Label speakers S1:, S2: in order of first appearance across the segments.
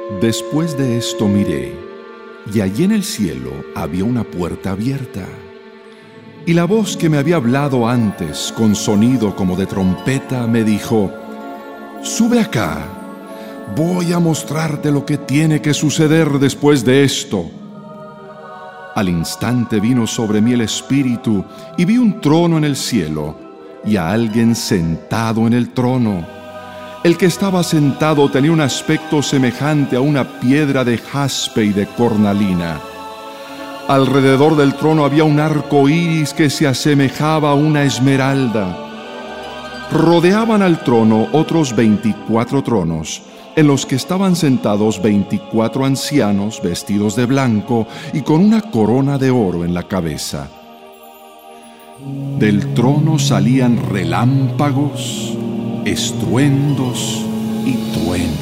S1: Después de esto miré, y allí en el cielo había una puerta abierta. Y la voz que me había hablado antes, con sonido como de trompeta, me dijo: «Sube acá, voy a mostrarte lo que tiene que suceder después de esto». Al instante vino sobre mí el Espíritu, y vi un trono en el cielo, y a alguien sentado en el trono. El que estaba sentado tenía un aspecto semejante a una piedra de jaspe y de cornalina. Alrededor del trono había un arco iris que se asemejaba a una esmeralda. Rodeaban al trono otros 24 tronos, en los que estaban sentados 24 ancianos vestidos de blanco y con una corona de oro en la cabeza. Del trono salían relámpagos, estruendos y truenos.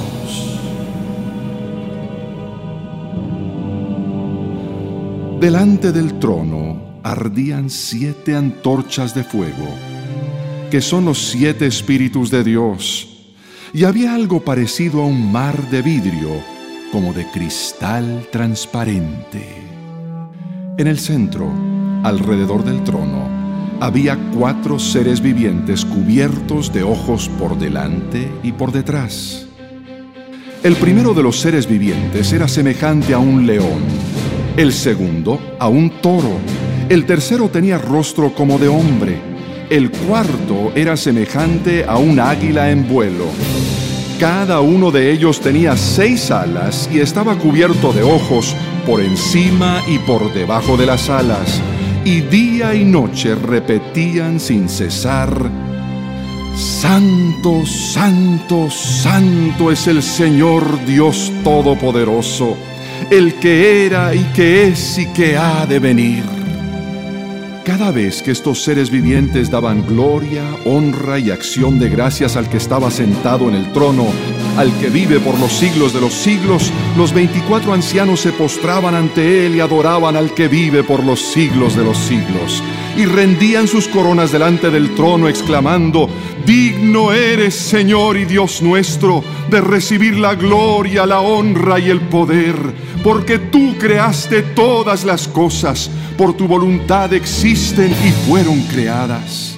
S1: Delante del trono ardían 7 antorchas de fuego, que son los 7 espíritus de Dios, y había algo parecido a un mar de vidrio, como de cristal transparente. En el centro, alrededor del trono, había 4 seres vivientes cubiertos de ojos por delante y por detrás. El primero de los seres vivientes era semejante a un león, el segundo a un toro, el tercero tenía rostro como de hombre, el cuarto era semejante a un águila en vuelo. Cada uno de ellos tenía 6 alas y estaba cubierto de ojos por encima y por debajo de las alas, y día y noche repetían sin cesar: «Santo, santo, santo es el Señor Dios Todopoderoso, el que era y que es y que ha de venir». Cada vez que estos seres vivientes daban gloria, honra y acción de gracias al que estaba sentado en el trono, al que vive por los siglos de los siglos, los 24 ancianos se postraban ante él y adoraban al que vive por los siglos de los siglos, y rendían sus coronas delante del trono, exclamando: «Digno eres, Señor y Dios nuestro, de recibir la gloria, la honra y el poder, porque tú creaste todas las cosas, por tu voluntad existen y fueron creadas».